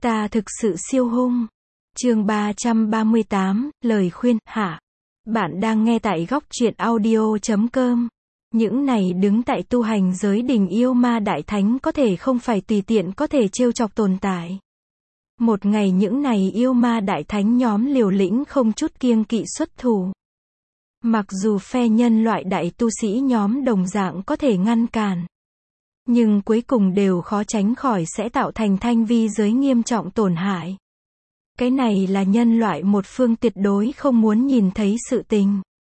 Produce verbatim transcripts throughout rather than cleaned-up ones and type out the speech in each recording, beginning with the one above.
Ta thực sự siêu hung. Chương ba trăm ba mươi tám, lời khuyên, hả? Bạn đang nghe tại góc truyện audio chấm com. Những này đứng tại tu hành giới đỉnh yêu ma đại thánh có thể không phải tùy tiện có thể trêu chọc tồn tại. Một ngày những này yêu ma đại thánh nhóm liều lĩnh không chút kiêng kỵ xuất thủ. Mặc dù phe nhân loại đại tu sĩ nhóm đồng dạng có thể ngăn cản, nhưng cuối cùng đều khó tránh khỏi sẽ tạo thành thanh vi giới nghiêm trọng tổn hại. Cái này là nhân loại một phương tuyệt đối không muốn nhìn thấy sự tình.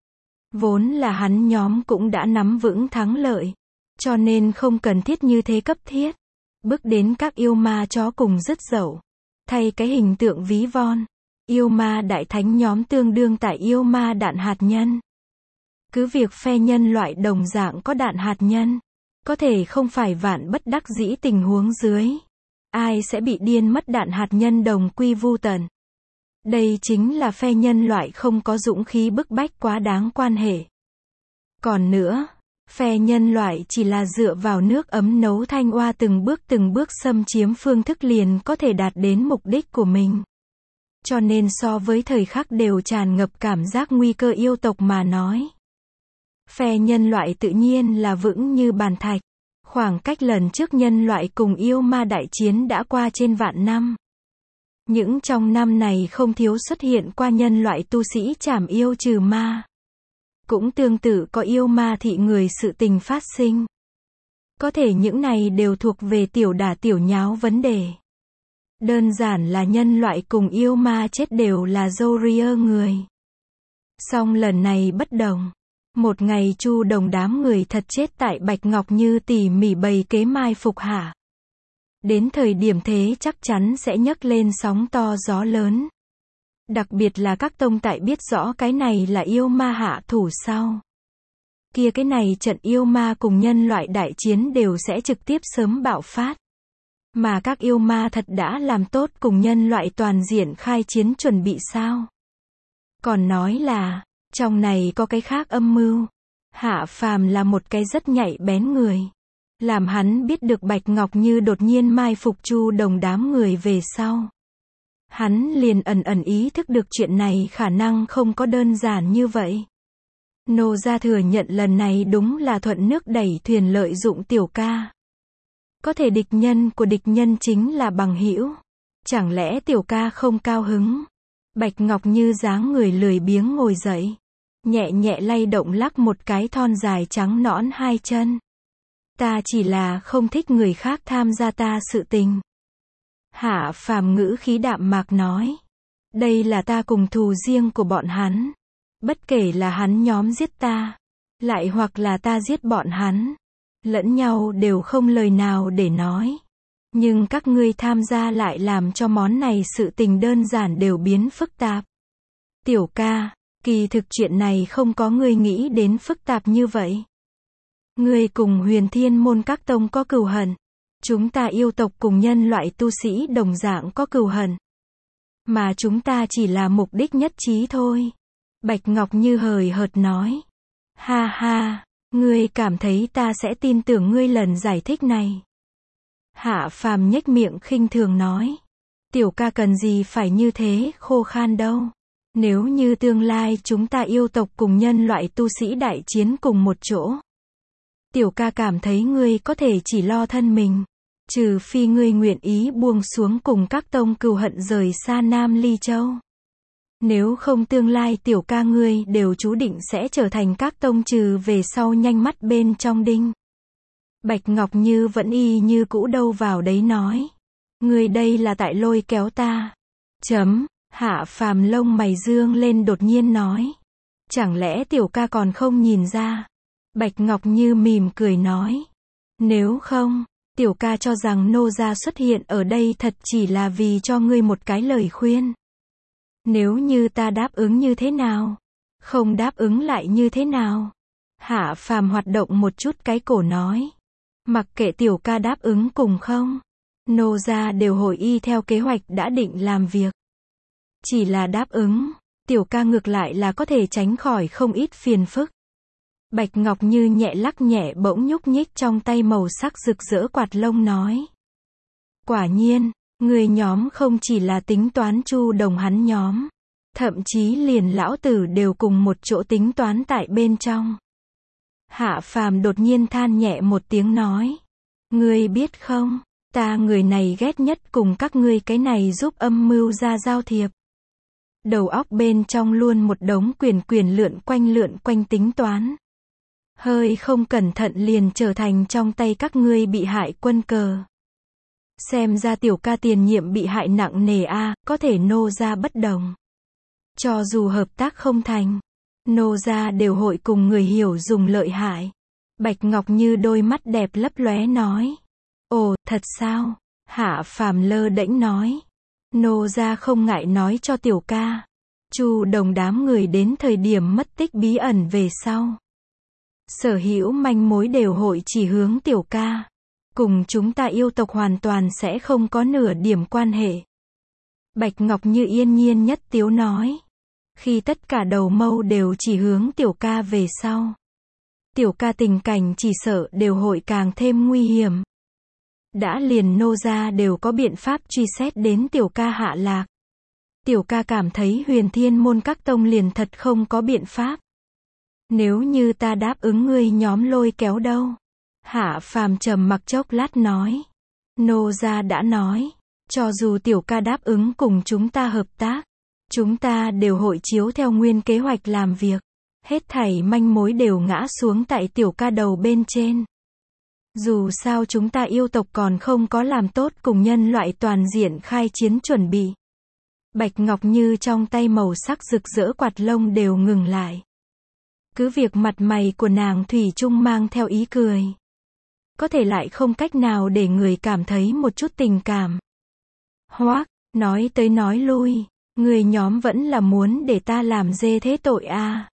Vốn là hắn nhóm cũng đã nắm vững thắng lợi, cho nên không cần thiết như thế cấp thiết. Bước đến các yêu ma chó cùng dứt dậu. Thay cái hình tượng ví von, yêu ma đại thánh nhóm tương đương tại yêu ma đạn hạt nhân. Cứ việc phe nhân loại đồng dạng có đạn hạt nhân, có thể không phải vạn bất đắc dĩ tình huống dưới. Ai sẽ bị điên mất đạn hạt nhân đồng quy vu tận. Đây chính là phe nhân loại không có dũng khí bức bách quá đáng quan hệ. Còn nữa, phe nhân loại chỉ là dựa vào nước ấm nấu thanh oa từng bước từng bước xâm chiếm phương thức liền có thể đạt đến mục đích của mình. Cho nên so với thời khắc đều tràn ngập cảm giác nguy cơ yêu tộc mà nói, phe nhân loại tự nhiên là vững như bàn thạch. Khoảng cách lần trước nhân loại cùng yêu ma đại chiến đã qua trên vạn năm. Những trong năm này không thiếu xuất hiện qua nhân loại tu sĩ trảm yêu trừ ma. Cũng tương tự có yêu ma thị người sự tình phát sinh. Có thể những này đều thuộc về tiểu đả tiểu nháo vấn đề. Đơn giản là nhân loại cùng yêu ma chết đều là Zoria người. Song lần này bất đồng. Một ngày Chu Đồng đám người thật chết tại Bạch Ngọc Như tỉ mỉ bày kế mai phục hạ. Đến thời điểm thế chắc chắn sẽ nhấc lên sóng to gió lớn. Đặc biệt là các tông tại biết rõ cái này là yêu ma hạ thủ sau. Kia cái này trận yêu ma cùng nhân loại đại chiến đều sẽ trực tiếp sớm bạo phát. Mà các yêu ma thật đã làm tốt cùng nhân loại toàn diện khai chiến chuẩn bị sao? Còn nói là, trong này có cái khác âm mưu. Hạ Phàm là một cái rất nhạy bén người. Làm hắn biết được Bạch Ngọc Như đột nhiên mai phục Chu Đồng đám người về sau. Hắn liền ẩn ẩn ý thức được chuyện này khả năng không có đơn giản như vậy. Nô gia thừa nhận lần này đúng là thuận nước đẩy thuyền lợi dụng tiểu ca. Có thể địch nhân của địch nhân chính là bằng hữu. Chẳng lẽ tiểu ca không cao hứng? Bạch Ngọc Như dáng người lười biếng ngồi dậy. Nhẹ nhẹ lay động lắc một cái thon dài trắng nõn hai chân. Ta chỉ là không thích người khác tham gia ta sự tình. Hạ Phàm ngữ khí đạm mạc nói. Đây là ta cùng thù riêng của bọn hắn. Bất kể là hắn nhóm giết ta, lại hoặc là ta giết bọn hắn, lẫn nhau đều không lời nào để nói. Nhưng các ngươi tham gia lại làm cho món này sự tình đơn giản đều biến phức tạp. Tiểu ca, kỳ thực chuyện này không có ngươi nghĩ đến phức tạp như vậy. Ngươi cùng Huyền Thiên môn các tông có cừu hận. Chúng ta yêu tộc cùng nhân loại tu sĩ đồng dạng có cừu hận. Mà chúng ta chỉ là mục đích nhất trí thôi. Bạch Ngọc Như hời hợt nói. Ha ha, ngươi cảm thấy ta sẽ tin tưởng ngươi lần giải thích này. Hạ Phàm nhếch miệng khinh thường nói. Tiểu ca cần gì phải như thế khô khan đâu. Nếu như tương lai chúng ta yêu tộc cùng nhân loại tu sĩ đại chiến cùng một chỗ. Tiểu ca cảm thấy ngươi có thể chỉ lo thân mình. Trừ phi ngươi nguyện ý buông xuống cùng các tông cừu hận rời xa Nam Ly Châu. Nếu không tương lai tiểu ca ngươi đều chú định sẽ trở thành các tông trừ về sau nhanh mắt bên trong đinh. Bạch Ngọc Như vẫn y như cũ đâu vào đấy nói. Ngươi đây là tại lôi kéo ta. Chấm, Hạ Phàm lông mày dương lên đột nhiên nói. Chẳng lẽ tiểu ca còn không nhìn ra? Bạch Ngọc Như mỉm cười nói. Nếu không, tiểu ca cho rằng nô gia xuất hiện ở đây thật chỉ là vì cho ngươi một cái lời khuyên. Nếu như ta đáp ứng như thế nào? Không đáp ứng lại như thế nào? Hạ Phàm hoạt động một chút cái cổ nói. Mặc kệ tiểu ca đáp ứng cùng không, nô gia đều hội y theo kế hoạch đã định làm việc. Chỉ là đáp ứng, tiểu ca ngược lại là có thể tránh khỏi không ít phiền phức. Bạch Ngọc Như nhẹ lắc nhẹ bỗng nhúc nhích trong tay màu sắc rực rỡ quạt lông nói. Quả nhiên, Người nhóm không chỉ là tính toán Chu Đồng hắn nhóm. Thậm chí liền lão tử đều cùng một chỗ tính toán tại bên trong. Hạ Phàm đột nhiên than nhẹ một tiếng nói. Ngươi biết không, ta người này ghét nhất cùng các ngươi cái này giúp âm mưu ra giao thiệp. Đầu óc bên trong luôn một đống quyền quyền lượn quanh lượn quanh tính toán. Hơi không cẩn thận liền trở thành trong tay các ngươi bị hại quân cờ. Xem ra tiểu ca tiền nhiệm bị hại nặng nề a, à, có thể nô ra bất đồng. Cho dù hợp tác không thành, nô ra đều hội cùng người hiểu dùng lợi hại. Bạch Ngọc Như đôi mắt đẹp lấp lóe nói. Ồ, thật sao? Hạ Phàm lơ đễnh nói. Nô ra không ngại nói cho tiểu ca. Chu Đồng đám người đến thời điểm mất tích bí ẩn về sau. Sở hữu manh mối đều hội chỉ hướng tiểu ca. Cùng chúng ta yêu tộc hoàn toàn sẽ không có nửa điểm quan hệ. Bạch Ngọc Như yên nhiên nhất tiếu nói. Khi tất cả đầu mâu đều chỉ hướng tiểu ca về sau. Tiểu ca tình cảnh chỉ sợ đều hội càng thêm nguy hiểm. Đã liền nô ra đều có biện pháp truy xét đến tiểu ca hạ lạc. Tiểu ca cảm thấy Huyền Thiên môn các tông liền thật không có biện pháp. Nếu như ta đáp ứng ngươi nhóm lôi kéo đâu? Hạ Phàm trầm mặc chốc lát nói. Nô gia đã nói, cho dù tiểu ca đáp ứng cùng chúng ta hợp tác, chúng ta đều hội chiếu theo nguyên kế hoạch làm việc. Hết thảy manh mối đều ngã xuống tại tiểu ca đầu bên trên. Dù sao chúng ta yêu tộc còn không có làm tốt cùng nhân loại toàn diện khai chiến chuẩn bị. Bạch Ngọc Như trong tay màu sắc rực rỡ quạt lông đều ngừng lại. Cứ việc mặt mày của nàng thủy chung mang theo ý cười. Có thể lại không cách nào để người cảm thấy một chút tình cảm. Hoác, nói tới nói lui, người nhóm vẫn là muốn để ta làm dê thế tội a. À.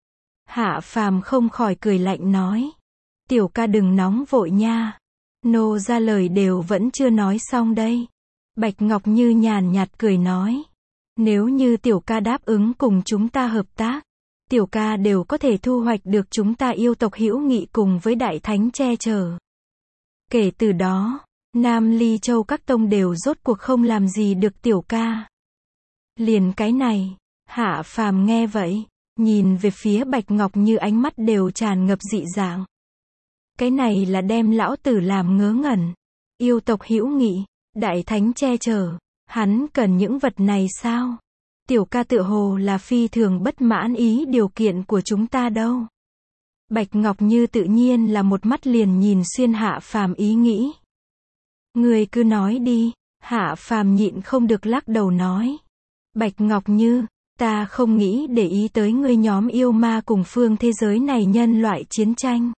Hạ Phàm không khỏi cười lạnh nói. Tiểu ca đừng nóng vội nha. Nô ra lời đều vẫn chưa nói xong đây. Bạch Ngọc Như nhàn nhạt cười nói. Nếu như tiểu ca đáp ứng cùng chúng ta hợp tác, tiểu ca đều có thể thu hoạch được chúng ta yêu tộc hữu nghị cùng với đại thánh che chở. Kể từ đó, Nam Ly Châu các tông đều rốt cuộc không làm gì được tiểu ca. Liền cái này, Hạ Phàm nghe vậy, nhìn về phía Bạch Ngọc Như ánh mắt đều tràn ngập dị dạng. Cái này là đem lão tử làm ngớ ngẩn. Yêu tộc hữu nghị, đại thánh che chở, hắn cần những vật này sao? Tiểu ca tựa hồ là phi thường bất mãn ý điều kiện của chúng ta đâu. Bạch Ngọc Như tự nhiên là một mắt liền nhìn xuyên Hạ Phàm ý nghĩ. Người cứ nói đi, Hạ Phàm nhịn không được lắc đầu nói. Bạch Ngọc Như, ta không nghĩ để ý tới ngươi nhóm yêu ma cùng phương thế giới này nhân loại chiến tranh.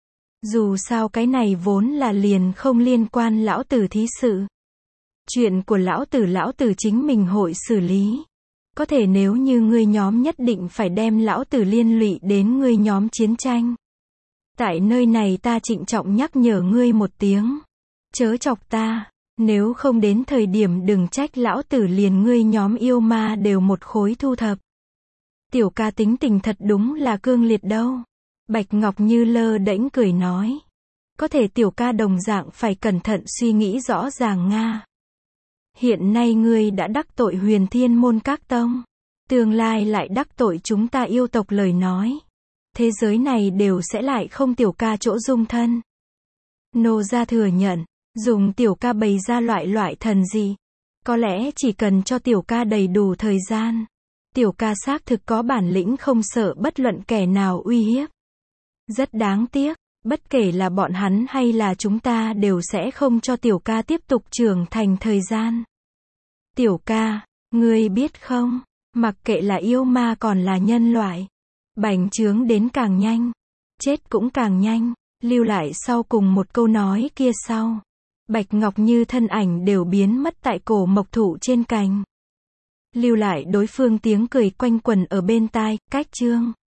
Dù sao cái này vốn là liền không liên quan lão tử thí sự. Chuyện của lão tử lão tử chính mình hội xử lý. Có thể nếu như ngươi nhóm nhất định phải đem lão tử liên lụy đến ngươi nhóm chiến tranh. Tại nơi này ta trịnh trọng nhắc nhở ngươi một tiếng. Chớ chọc ta, nếu không đến thời điểm đừng trách lão tử liền ngươi nhóm yêu ma đều một khối thu thập. Tiểu ca tính tình thật đúng là cương liệt đâu. Bạch Ngọc Như lơ đễnh cười nói. Có thể tiểu ca đồng dạng phải cẩn thận suy nghĩ rõ ràng nga. Hiện nay ngươi đã đắc tội Huyền Thiên môn các tông. Tương lai lại đắc tội chúng ta yêu tộc lời nói. Thế giới này đều sẽ lại không tiểu ca chỗ dung thân. Nô gia thừa nhận, dùng tiểu ca bày ra loại loại thần gì. Có lẽ chỉ cần cho tiểu ca đầy đủ thời gian. Tiểu ca xác thực có bản lĩnh không sợ bất luận kẻ nào uy hiếp. Rất đáng tiếc, bất kể là bọn hắn hay là chúng ta đều sẽ không cho tiểu ca tiếp tục trưởng thành thời gian. Tiểu ca, ngươi biết không, mặc kệ là yêu ma còn là nhân loại, bành trướng đến càng nhanh, chết cũng càng nhanh, lưu lại sau cùng một câu nói kia sau. Bạch Ngọc Như thân ảnh đều biến mất tại cổ mộc thụ trên cành. Lưu lại đối phương tiếng cười quanh quẩn ở bên tai, cách chương.